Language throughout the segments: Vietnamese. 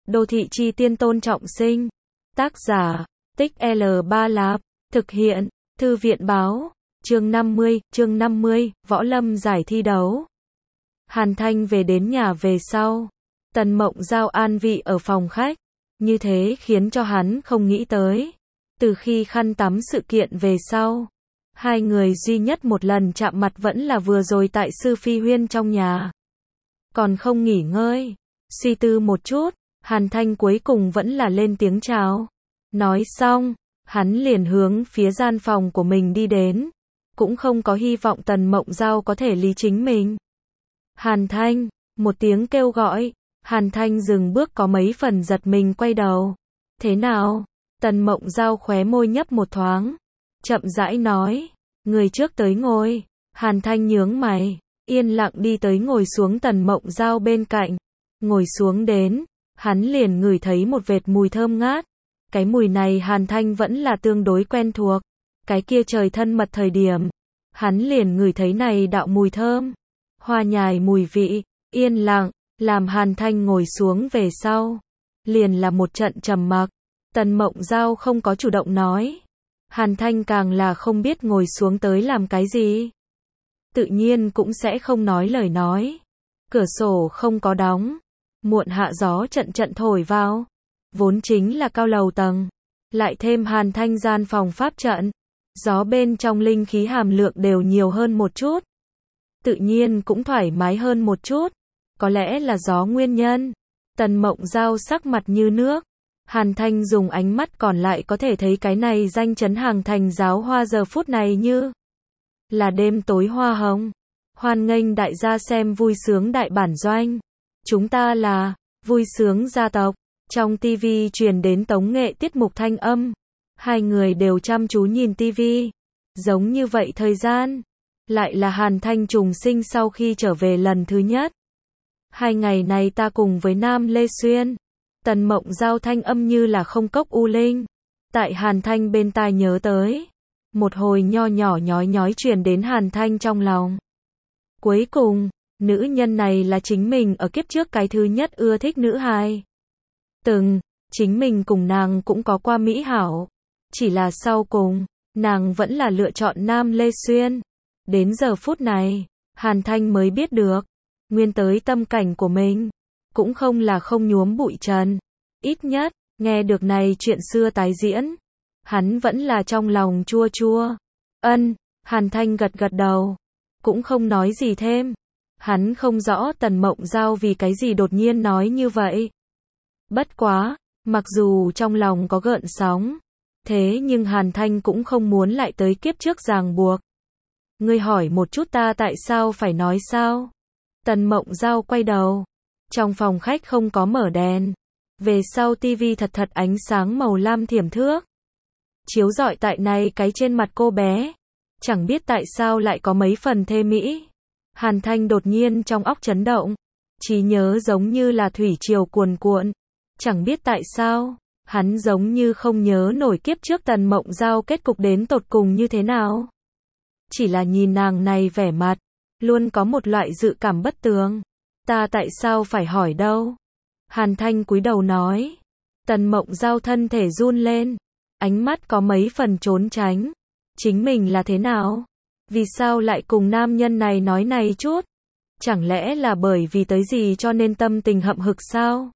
Đô thị chi tiên Tôn Trọng Sinh. Tác giả, Tích L3 Lạp. Thực hiện, Thư viện báo. Chương 50, Võ Lâm giải thi đấu. Hàn Thanh về đến nhà về sau. Tần Mộng Giao an vị ở phòng khách. Như thế khiến cho hắn không nghĩ tới. Từ khi khăn tắm sự kiện về sau, hai người duy nhất một lần chạm mặt vẫn là vừa rồi tại Sư Phi Huyên trong nhà. Còn không nghỉ ngơi. Suy tư một chút, Hàn Thanh cuối cùng vẫn là lên tiếng chào. Nói xong, hắn liền hướng phía gian phòng của mình đi đến. Cũng không có hy vọng Tần Mộng Giao có thể lý chính mình. Hàn Thanh, một tiếng kêu gọi. Hàn Thanh dừng bước có mấy phần giật mình quay đầu. Thế nào? Tần Mộng Giao khóe môi nhấp một thoáng. Chậm rãi nói. Người trước tới ngồi. Hàn Thanh nhướng mày. Yên lặng đi tới ngồi xuống Tần Mộng Giao bên cạnh. Ngồi xuống đến. Hắn liền ngửi thấy một vệt mùi thơm ngát. Cái mùi này Hàn Thanh vẫn là tương đối quen thuộc. Cái kia trời thân mật thời điểm. Hắn liền ngửi thấy này đạo mùi thơm. Hoa nhài mùi vị. Yên lặng. Làm Hàn Thanh ngồi xuống về sau. Liền là một trận trầm mặc. Tần Mộng Giao không có chủ động nói. Hàn Thanh càng là không biết ngồi xuống tới làm cái gì. Tự nhiên cũng sẽ không nói lời nói. Cửa sổ không có đóng. Muộn hạ gió trận trận thổi vào. Vốn chính là cao lầu tầng. Lại thêm Hàn Thanh gian phòng pháp trận. Gió bên trong linh khí hàm lượng đều nhiều hơn một chút. Tự nhiên cũng thoải mái hơn một chút. Có lẽ là gió nguyên nhân. Tần Mộng Giao sắc mặt như nước. Hàn Thanh dùng ánh mắt còn lại có thể thấy cái này danh chấn hàng thành giáo hoa giờ phút này như là đêm tối hoa hồng. Hoan nghênh đại gia xem vui sướng đại bản doanh. Chúng ta là vui sướng gia tộc. Trong TV truyền đến tống nghệ tiết mục thanh âm. Hai người đều chăm chú nhìn TV. Giống như vậy thời gian. Lại là Hàn Thanh trùng sinh sau khi trở về lần thứ nhất. 2 ngày này ta cùng với Nam Lê Xuyên. Tần Mộng Giao thanh âm như là không cốc u linh. Tại Hàn Thanh bên tai nhớ tới. Một hồi nho nhỏ nhói nhói truyền đến Hàn Thanh trong lòng. Cuối cùng, nữ nhân này là chính mình ở kiếp trước cái thứ nhất ưa thích nữ hài. Chính mình cùng nàng cũng có qua mỹ hảo. Chỉ là sau cùng, nàng vẫn là lựa chọn Nam Lê Xuyên. Đến giờ phút này, Hàn Thanh mới biết được. Nguyên tới tâm cảnh của mình. Cũng không là không nhuốm bụi trần. Ít nhất, nghe được này chuyện xưa tái diễn. Hắn vẫn là trong lòng chua chua. Hàn Thanh gật gật đầu. Cũng không nói gì thêm. Hắn không rõ Tần Mộng Giao vì cái gì đột nhiên nói như vậy. Bất quá, mặc dù trong lòng có gợn sóng. Thế nhưng Hàn Thanh cũng không muốn lại tới kiếp trước ràng buộc. Ngươi hỏi một chút ta tại sao phải nói sao? Tần Mộng Giao quay đầu. Trong phòng khách không có mở đèn. Về sau tivi thật thật ánh sáng màu lam thiểm thước. Chiếu rọi tại này cái trên mặt cô bé. Chẳng biết tại sao lại có mấy phần thê mỹ. Hàn Thanh đột nhiên trong óc chấn động. Trí nhớ giống như là thủy triều cuồn cuộn. Chẳng biết tại sao, hắn giống như không nhớ nổi kiếp trước Tần Mộng Giao kết cục đến tột cùng như thế nào. Chỉ là nhìn nàng này vẻ mặt. Luôn có một loại dự cảm bất tường. Ta tại sao phải hỏi đâu? Hàn Thanh cúi đầu nói. Tần Mộng Giao thân thể run lên. Ánh mắt có mấy phần trốn tránh. Chính mình là thế nào? Vì sao lại cùng nam nhân này nói này chút? Chẳng lẽ là bởi vì tới gì cho nên tâm tình hậm hực sao?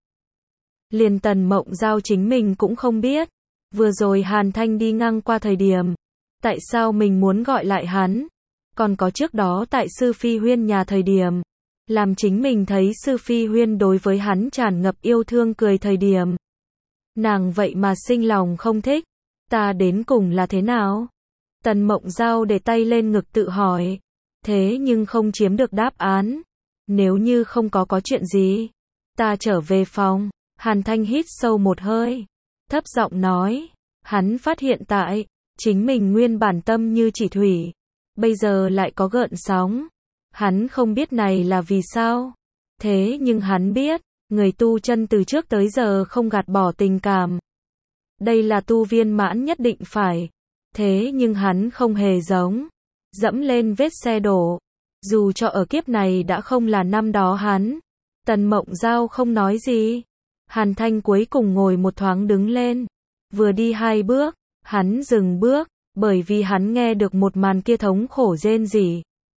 Liền Tần Mộng Giao chính mình cũng không biết. Vừa rồi Hàn Thanh đi ngang qua thời điểm. Tại sao mình muốn gọi lại hắn? Còn có trước đó tại Sư Phi Huyên nhà thời điểm. Làm chính mình thấy Sư Phi Huyên đối với hắn tràn ngập yêu thương cười thời điểm. Nàng vậy mà sinh lòng không thích. Ta đến cùng là thế nào? Tần Mộng Giao để tay lên ngực tự hỏi. Thế nhưng không chiếm được đáp án. Nếu như không có chuyện gì. Ta trở về phòng. Hàn Thanh hít sâu một hơi. Thấp giọng nói. Hắn phát hiện tại. Chính mình nguyên bản tâm như chỉ thủy. Bây giờ lại có gợn sóng. Hắn không biết này là vì sao. Thế nhưng hắn biết. Người tu chân từ trước tới giờ không gạt bỏ tình cảm. Đây là tu viên mãn nhất định phải. Thế nhưng hắn không hề giống. Dẫm lên vết xe đổ. Dù cho ở kiếp này đã không là năm đó hắn. Tần Mộng Giao không nói gì. Hàn Thanh cuối cùng ngồi một thoáng đứng lên. Vừa đi 2 bước, hắn dừng bước, bởi vì hắn nghe được một màn kia thống khổ rên rỉ.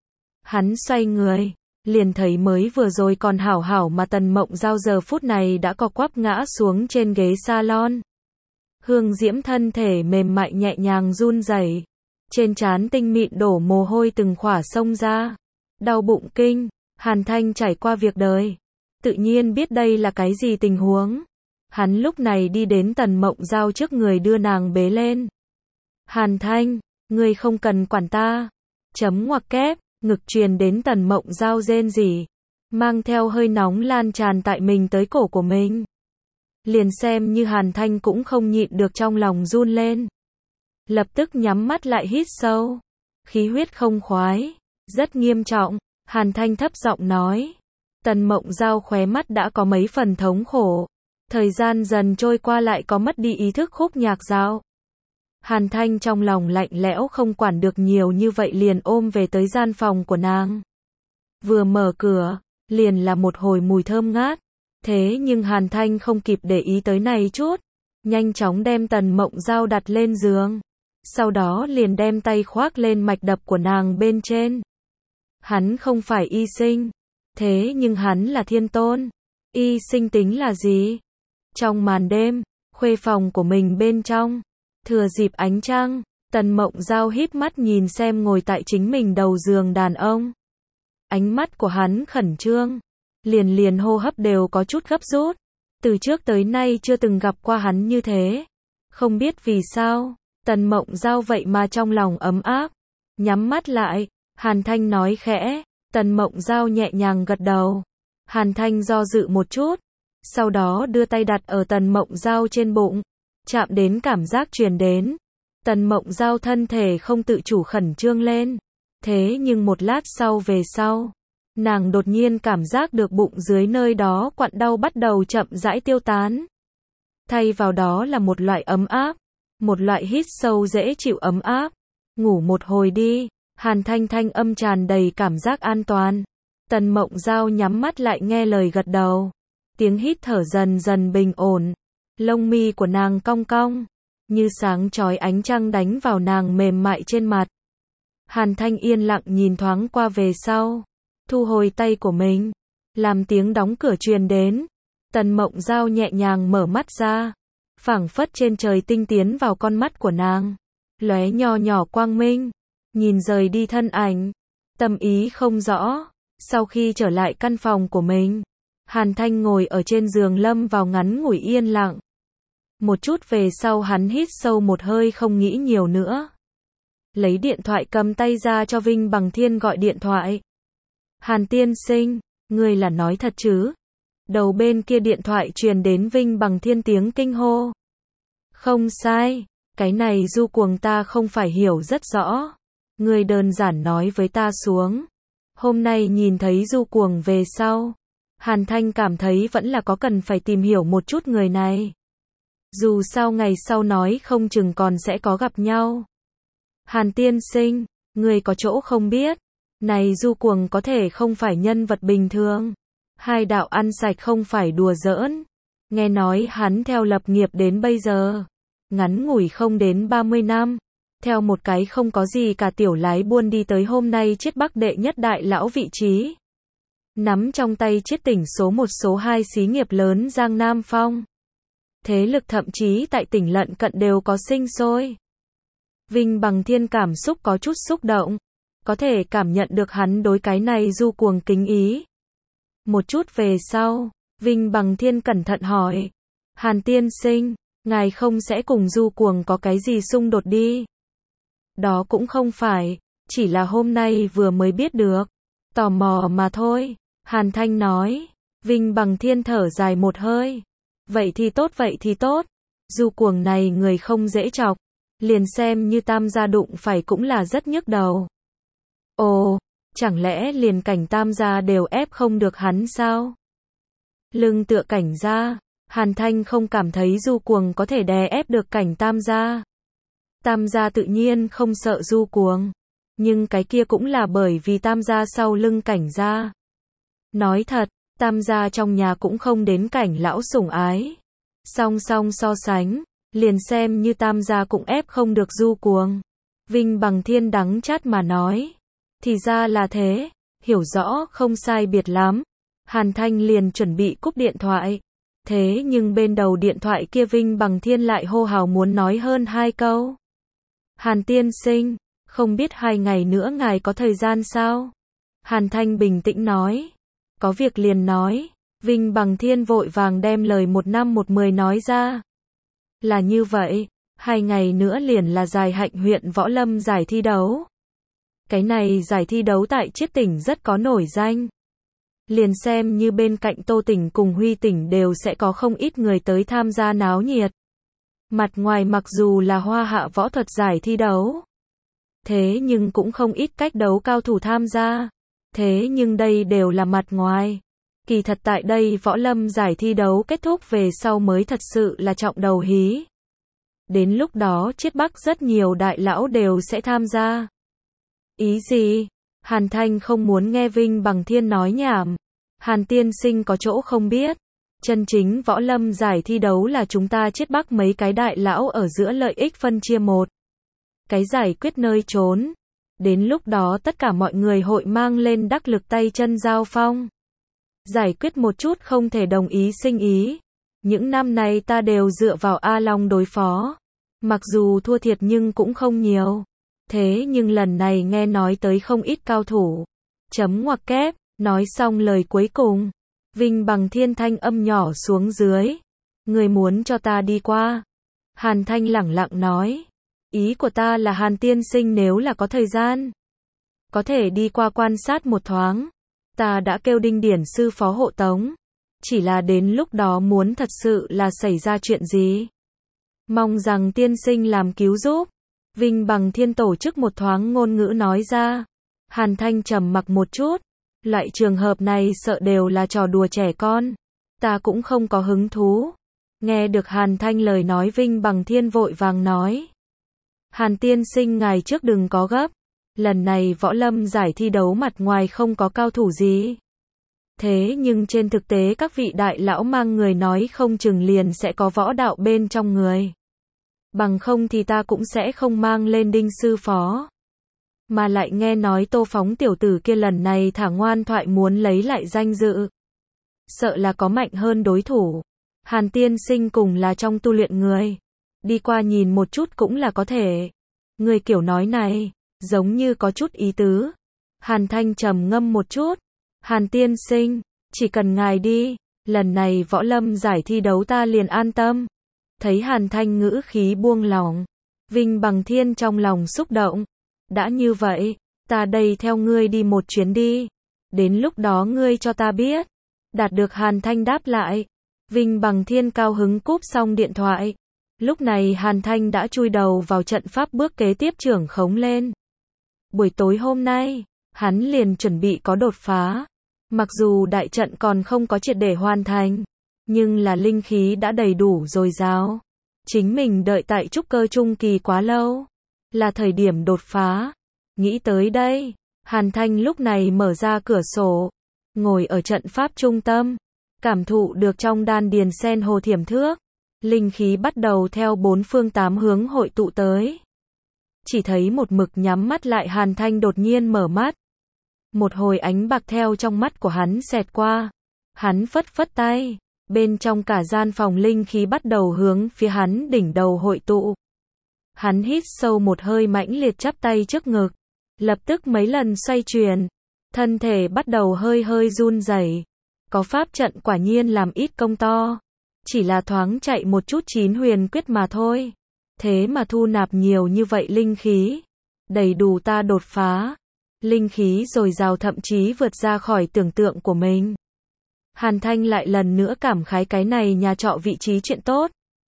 Hắn xoay người, liền thấy mới vừa rồi còn hảo hảo mà Tần Mộng Giao giờ phút này đã co quắp ngã xuống trên ghế salon. Hương Diễm thân thể mềm mại nhẹ nhàng run rẩy, trên trán tinh mịn đổ mồ hôi từng khỏa xông ra. Đau bụng kinh, Hàn Thanh trải qua việc đời, tự nhiên biết đây là cái gì tình huống. Hắn lúc này đi đến Tần Mộng Giao trước người đưa nàng bế lên. Hàn Thanh, ngươi không cần quản ta. Chấm ngoặc kép, ngực truyền đến Tần Mộng Giao rên rỉ, mang theo hơi nóng lan tràn tại mình tới cổ của mình. Liền xem như Hàn Thanh cũng không nhịn được trong lòng run lên. Lập tức nhắm mắt lại hít sâu. Khí huyết không khoái, rất nghiêm trọng, Hàn Thanh thấp giọng nói. Tần Mộng Giao khóe mắt đã có mấy phần thống khổ. Thời gian dần trôi qua lại có mất đi ý thức khúc nhạc dạo. Hàn Thanh trong lòng lạnh lẽo không quản được nhiều như vậy liền ôm về tới gian phòng của nàng. Vừa mở cửa, liền là một hồi mùi thơm ngát. Thế nhưng Hàn Thanh không kịp để ý tới này chút. Nhanh chóng đem Tần Mộng Giao đặt lên giường. Sau đó liền đem tay khoác lên mạch đập của nàng bên trên. Hắn không phải y sinh. Thế nhưng hắn là thiên tôn. Y sinh tính là gì? Trong màn đêm, khuê phòng của mình bên trong. Thừa dịp ánh trăng, Tần Mộng Giao híp mắt nhìn xem ngồi tại chính mình đầu giường đàn ông. Ánh mắt của hắn khẩn trương. Liền hô hấp đều có chút gấp rút. Từ trước tới nay chưa từng gặp qua hắn như thế. Không biết vì sao, Tần Mộng Giao vậy mà trong lòng ấm áp. Nhắm mắt lại, Hàn Thanh nói khẽ. Tần Mộng Giao nhẹ nhàng gật đầu. Hàn Thanh do dự một chút. Sau đó đưa tay đặt ở Tần Mộng Giao trên bụng. Chạm đến cảm giác truyền đến. Tần Mộng Giao thân thể không tự chủ khẩn trương lên. Thế nhưng một lát sau về sau, nàng đột nhiên cảm giác được bụng dưới nơi đó quặn đau bắt đầu chậm rãi tiêu tán. Thay vào đó là một loại ấm áp. Một loại hít sâu dễ chịu ấm áp. Ngủ một hồi đi. Hàn Thanh thanh âm tràn đầy cảm giác an toàn. Tần Mộng Giao nhắm mắt lại nghe lời gật đầu. Tiếng hít thở dần dần bình ổn. Lông mi của nàng cong cong, như sáng chói ánh trăng đánh vào nàng mềm mại trên mặt. Hàn Thanh yên lặng nhìn thoáng qua về sau, thu hồi tay của mình, làm tiếng đóng cửa truyền đến. Tần Mộng Giao nhẹ nhàng mở mắt ra, phảng phất trên trời tinh tiến vào con mắt của nàng, lóe nhỏ nhỏ quang minh, nhìn rời đi thân ảnh, tâm ý không rõ. Sau khi trở lại căn phòng của mình, Hàn Thanh ngồi ở trên giường lâm vào ngắn ngủi yên lặng. Một chút về sau hắn hít sâu một hơi không nghĩ nhiều nữa. Lấy điện thoại cầm tay ra cho Vinh Bằng Thiên gọi điện thoại. Hàn tiên sinh, ngươi là nói thật chứ? Đầu bên kia điện thoại truyền đến Vinh Bằng Thiên tiếng kinh hô. Không sai, cái này Du Cuồng ta không phải hiểu rất rõ. Ngươi đơn giản nói với ta xuống. Hôm nay nhìn thấy Du Cuồng về sau, Hàn Thanh cảm thấy vẫn là có cần phải tìm hiểu một chút người này. Dù sao ngày sau nói không chừng còn sẽ có gặp nhau. Hàn tiên sinh, người có chỗ không biết. Này Du Cuồng có thể không phải nhân vật bình thường. Hai đạo ăn sạch không phải đùa giỡn. Nghe nói hắn theo lập nghiệp đến bây giờ. Ngắn ngủi không đến 30 năm. Theo một cái không có gì cả tiểu lái buôn đi tới hôm nay chiết Bắc đệ nhất đại lão vị trí. Nắm trong tay chiết tỉnh số 1 số 2 xí nghiệp lớn Giang Nam Phong. Thế lực thậm chí tại tỉnh lân cận đều có sinh sôi. Vinh Bằng Thiên cảm xúc có chút xúc động. Có thể cảm nhận được hắn đối cái này Du Cuồng kính ý. Một chút về sau, Vinh Bằng Thiên cẩn thận hỏi. Hàn tiên sinh, ngài không sẽ cùng Du Cuồng có cái gì xung đột đi? Đó cũng không phải, chỉ là hôm nay vừa mới biết được. Tò mò mà thôi, Hàn Thanh nói. Vinh Bằng Thiên thở dài một hơi. Vậy thì tốt. Du Cuồng này người không dễ chọc. Liền xem như Tam gia đụng phải cũng là rất nhức đầu. Ồ, chẳng lẽ liền Cảnh Tam gia đều ép không được hắn sao? Lưng tựa Cảnh gia, Hàn Thanh không cảm thấy Du Cuồng có thể đè ép được Cảnh Tam gia. Tam gia tự nhiên không sợ Du Cuồng, nhưng cái kia cũng là bởi vì Tam gia sau lưng Cảnh gia. Nói thật, Tam gia trong nhà cũng không đến cảnh lão sủng ái. Song song so sánh, liền xem như tam gia cũng ép không được Du Cuồng. Vinh Bằng Thiên đắng chát mà nói. Thì ra là thế, hiểu rõ không sai biệt lắm. Hàn Thanh liền chuẩn bị cúp điện thoại. Thế nhưng bên đầu điện thoại kia Vinh Bằng Thiên lại hô hào muốn nói hơn 2 câu. Hàn tiên sinh, không biết 2 ngày nữa ngài có thời gian sao? Hàn Thanh bình tĩnh nói. Có việc liền nói. Vinh Bằng Thiên vội vàng đem lời 1 năm 1 10 nói ra. Là như vậy, 2 ngày nữa liền là Dài Hạnh huyện Võ Lâm giải thi đấu. Cái này giải thi đấu tại Chiết tỉnh rất có nổi danh. Liền xem như bên cạnh Tô tỉnh cùng Huy tỉnh đều sẽ có không ít người tới tham gia náo nhiệt. Mặt ngoài mặc dù là hoa hạ võ thuật giải thi đấu, thế nhưng cũng không ít cách đấu cao thủ tham gia. Thế nhưng đây đều là mặt ngoài. Kỳ thật tại đây Võ Lâm giải thi đấu kết thúc về sau mới thật sự là trọng đầu hí. Đến lúc đó Chiết Bắc rất nhiều đại lão đều sẽ tham gia. Ý gì? Hàn Thanh không muốn nghe Vinh Bằng Thiên nói nhảm. Hàn tiên sinh có chỗ không biết. Chân chính Võ Lâm giải thi đấu là chúng ta Chiết Bắc mấy cái đại lão ở giữa lợi ích phân chia một cái giải quyết nơi trốn. Đến lúc đó tất cả mọi người hội mang lên đắc lực tay chân giao phong. Giải quyết một chút không thể đồng ý sinh ý. Những năm này ta đều dựa vào A Long đối phó. Mặc dù thua thiệt nhưng cũng không nhiều. Thế nhưng lần này nghe nói tới không ít cao thủ. Chấm ngoặc kép, nói xong lời cuối cùng. Vinh Bằng Thiên thanh âm nhỏ xuống dưới. Người muốn cho ta đi qua. Hàn Thanh lẳng lặng nói. Ý của ta là Hàn tiên sinh nếu là có thời gian, có thể đi qua quan sát một thoáng. Ta đã kêu Đinh Điển sư phó hộ tống. Chỉ là đến lúc đó muốn thật sự là xảy ra chuyện gì. Mong rằng tiên sinh làm cứu giúp. Vinh Bằng Thiên tổ chức một thoáng ngôn ngữ nói ra. Hàn Thanh trầm mặc một chút. Loại trường hợp này sợ đều là trò đùa trẻ con. Ta cũng không có hứng thú. Nghe được Hàn Thanh lời nói Vinh Bằng Thiên vội vàng nói. Hàn tiên sinh ngài trước đừng có gấp. Lần này Võ Lâm giải thi đấu mặt ngoài không có cao thủ gì. Thế nhưng trên thực tế các vị đại lão mang người nói không chừng liền sẽ có võ đạo bên trong người. Bằng không thì ta cũng sẽ không mang lên Đinh sư phó. Mà lại nghe nói Tô Phóng tiểu tử kia lần này thả ngoan thoại muốn lấy lại danh dự. Sợ là có mạnh hơn đối thủ. Hàn tiên sinh cùng là trong tu luyện người. Đi qua nhìn một chút cũng là có thể. Người kiểu nói này, giống như có chút ý tứ. Hàn Thanh trầm ngâm một chút. Hàn tiên sinh, chỉ cần ngài đi, lần này Võ Lâm giải thi đấu ta liền an tâm. Thấy Hàn Thanh ngữ khí buông lỏng, Vinh Bằng Thiên trong lòng xúc động. Đã như vậy, ta đây theo ngươi đi một chuyến đi. Đến lúc đó ngươi cho ta biết. Đạt được Hàn Thanh đáp lại. Vinh Bằng Thiên cao hứng cúp xong điện thoại. Lúc này Hàn Thanh đã chui đầu vào trận pháp bước kế tiếp trưởng khống lên. Buổi tối hôm nay, hắn liền chuẩn bị có đột phá. Mặc dù đại trận còn không có triệt để hoàn thành, nhưng là linh khí đã đầy đủ dồi dào. Chính mình đợi tại trúc cơ trung kỳ quá lâu, là thời điểm đột phá. Nghĩ tới đây, Hàn Thanh lúc này mở ra cửa sổ, ngồi ở trận pháp trung tâm, cảm thụ được trong đan điền sen hồ thiểm thước. Linh khí bắt đầu theo 4 phương 8 hướng hội tụ tới. Chỉ thấy một mực nhắm mắt lại Hàn Thanh đột nhiên mở mắt. Một hồi ánh bạc theo trong mắt của hắn xẹt qua. Hắn phất phất tay. Bên trong cả gian phòng linh khí bắt đầu hướng phía hắn đỉnh đầu hội tụ. Hắn hít sâu một hơi mãnh liệt chắp tay trước ngực. Lập tức mấy lần xoay chuyển. Thân thể bắt đầu hơi hơi run rẩy. Có pháp trận quả nhiên làm ít công to. Chỉ là thoáng chạy một chút 9 huyền quyết mà thôi. Thế mà thu nạp nhiều như vậy linh khí. Đầy đủ ta đột phá. Linh khí dồi dào thậm chí vượt ra khỏi tưởng tượng của mình. Hàn Thanh lại lần nữa cảm khái cái này nhà trọ vị trí chuyện tốt.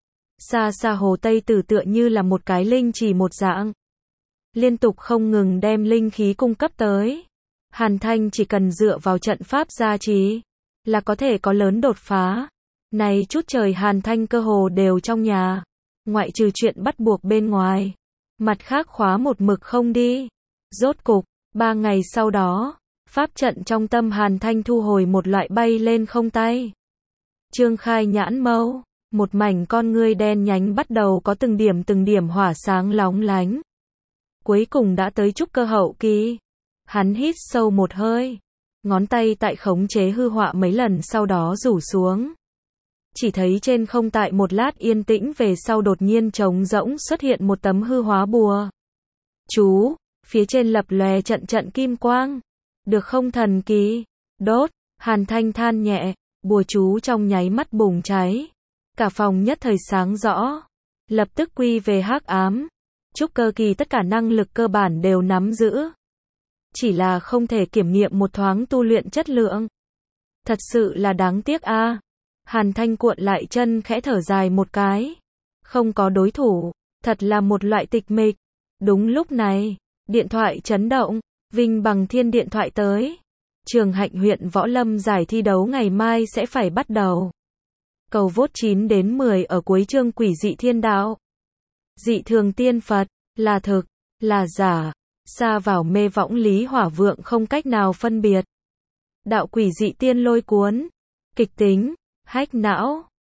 Xa xa hồ Tây Tử tựa như là một cái linh trì một dạng. Liên tục không ngừng đem linh khí cung cấp tới. Hàn Thanh chỉ cần dựa vào trận pháp gia trì, là có thể có lớn đột phá. Này chút trời Hàn Thanh cơ hồ đều trong nhà. Ngoại trừ chuyện bắt buộc bên ngoài. Mặt khác khóa một mực không đi. Rốt cục, 3 ngày sau đó, Pháp trận trong tâm Hàn Thanh thu hồi một loại bay lên không tay. Trương Khai nhãn mâu, một mảnh con ngươi đen nhánh bắt đầu có từng điểm hỏa sáng lóng lánh. Cuối cùng đã tới trúc cơ hậu kỳ. Hắn hít sâu một hơi, ngón tay tại khống chế hư họa mấy lần sau đó rủ xuống. Chỉ thấy trên không tại một lát yên tĩnh về sau đột nhiên trống rỗng xuất hiện một tấm hư hóa bùa. Chú, phía trên lập lòe trận kim quang. Được không thần kỳ? Đốt, Hàn Thanh than nhẹ, bùa chú trong nháy mắt bùng cháy. Cả phòng nhất thời sáng rõ, lập tức quy về hắc ám. Trúc cơ kỳ tất cả năng lực cơ bản đều nắm giữ. Chỉ là không thể kiểm nghiệm một thoáng tu luyện chất lượng. Thật sự là đáng tiếc a. Hàn Thanh cuộn lại chân khẽ thở dài một cái. Không có đối thủ, thật là một loại tịch mịch. Đúng lúc này, điện thoại chấn động, Vinh Bằng Thiên điện thoại tới. Trường Hạnh huyện Võ Lâm giải thi đấu ngày mai sẽ phải bắt đầu. Cầu vote 9 đến 10 ở cuối chương quỷ dị thiên đạo. Dị thường tiên Phật, là thực, là giả, xa vào mê võng lý hỏa vượng không cách nào phân biệt. Đạo quỷ dị tiên lôi cuốn, kịch tính, hách não.